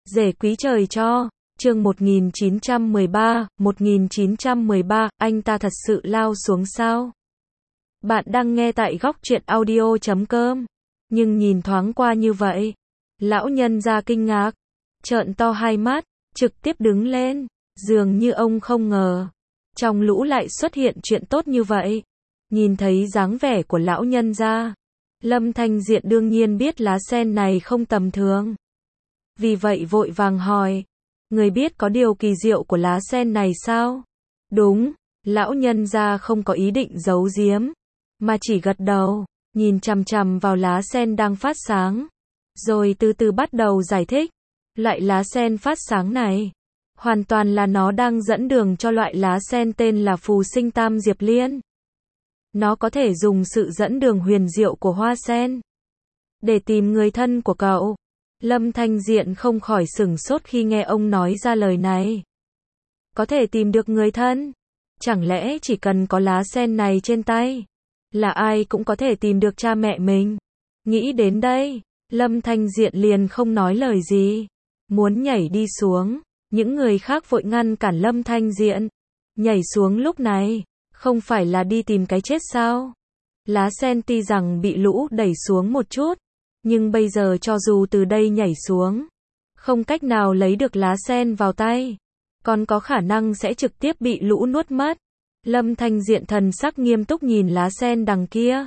Rể quý trời cho, chương 1913, anh ta thật sự lao xuống sao? Bạn đang nghe tại góc truyện audio.com, nhưng nhìn thoáng qua như vậy, lão nhân ra kinh ngạc, trợn to hai mắt, trực tiếp đứng lên, dường như ông không ngờ, trong lũ lại xuất hiện chuyện tốt như vậy. Nhìn thấy dáng vẻ của lão nhân ra, Lâm Thanh Diện đương nhiên biết lá sen này không tầm thường. Vì vậy vội vàng hỏi, người biết có điều kỳ diệu của lá sen này sao? Đúng, lão nhân gia không có ý định giấu giếm, mà chỉ gật đầu, nhìn chằm chằm vào lá sen đang phát sáng, rồi từ từ bắt đầu giải thích. Loại lá sen phát sáng này, hoàn toàn là nó đang dẫn đường cho loại lá sen tên là Phù Sinh Tam Diệp Liên. Nó có thể dùng sự dẫn đường huyền diệu của hoa sen để tìm người thân của cậu. Lâm Thanh Diện không khỏi sửng sốt khi nghe ông nói ra lời này. Có thể tìm được người thân? Chẳng lẽ chỉ cần có lá sen này trên tay, là ai cũng có thể tìm được cha mẹ mình? Nghĩ đến đây, Lâm Thanh Diện liền không nói lời gì, muốn nhảy đi xuống. Những người khác vội ngăn cản Lâm Thanh Diện. Nhảy xuống lúc này, không phải là đi tìm cái chết sao? Lá sen tuy rằng bị lũ đẩy xuống một chút, nhưng bây giờ cho dù từ đây nhảy xuống, không cách nào lấy được lá sen vào tay, còn có khả năng sẽ trực tiếp bị lũ nuốt mất. Lâm Thanh Diện thần sắc nghiêm túc nhìn lá sen đằng kia,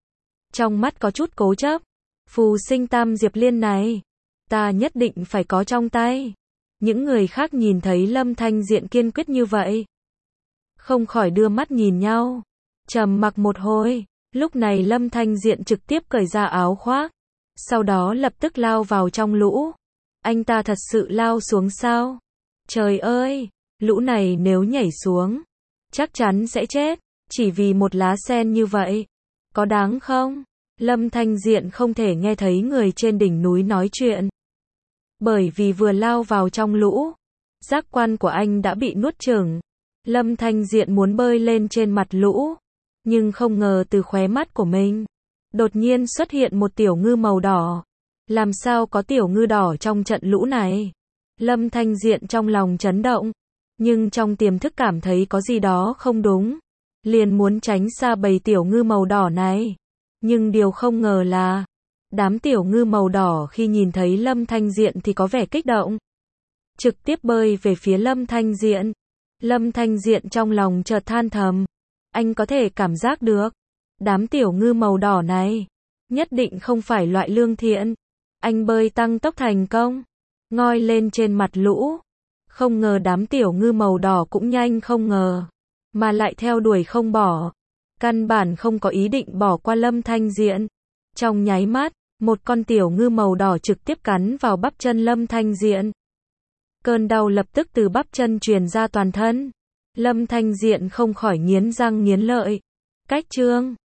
trong mắt có chút cố chấp. Phù Sinh Tam Diệp Liên này, ta nhất định phải có trong tay. Những người khác nhìn thấy Lâm Thanh Diện kiên quyết như vậy, không khỏi đưa mắt nhìn nhau, trầm mặc một hồi. Lúc này Lâm Thanh Diện trực tiếp cởi ra áo khoác, sau đó lập tức lao vào trong lũ. Anh ta thật sự lao xuống sao? Trời ơi, lũ này nếu nhảy xuống, chắc chắn sẽ chết, chỉ vì một lá sen như vậy. Có đáng không? Lâm Thanh Diện không thể nghe thấy người trên đỉnh núi nói chuyện, bởi vì vừa lao vào trong lũ, giác quan của anh đã bị nuốt chửng. Lâm Thanh Diện muốn bơi lên trên mặt lũ, nhưng không ngờ từ khóe mắt của mình đột nhiên xuất hiện một tiểu ngư màu đỏ. Làm sao có tiểu ngư đỏ trong trận lũ này? Lâm Thanh Diện trong lòng chấn động, nhưng trong tiềm thức cảm thấy có gì đó không đúng, liền muốn tránh xa bầy tiểu ngư màu đỏ này. Nhưng điều không ngờ là, đám tiểu ngư màu đỏ khi nhìn thấy Lâm Thanh Diện thì có vẻ kích động, trực tiếp bơi về phía Lâm Thanh Diện. Lâm Thanh Diện trong lòng chợt than thầm, anh có thể cảm giác được, đám tiểu ngư màu đỏ này nhất định không phải loại lương thiện. Anh bơi tăng tốc thành công, ngoi lên trên mặt lũ. Không ngờ đám tiểu ngư màu đỏ cũng nhanh không ngờ, mà lại theo đuổi không bỏ, căn bản không có ý định bỏ qua Lâm Thanh Diện. Trong nháy mắt, một con tiểu ngư màu đỏ trực tiếp cắn vào bắp chân Lâm Thanh Diện. Cơn đau lập tức từ bắp chân truyền ra toàn thân. Lâm Thanh Diện không khỏi nghiến răng nghiến lợi. Cách chương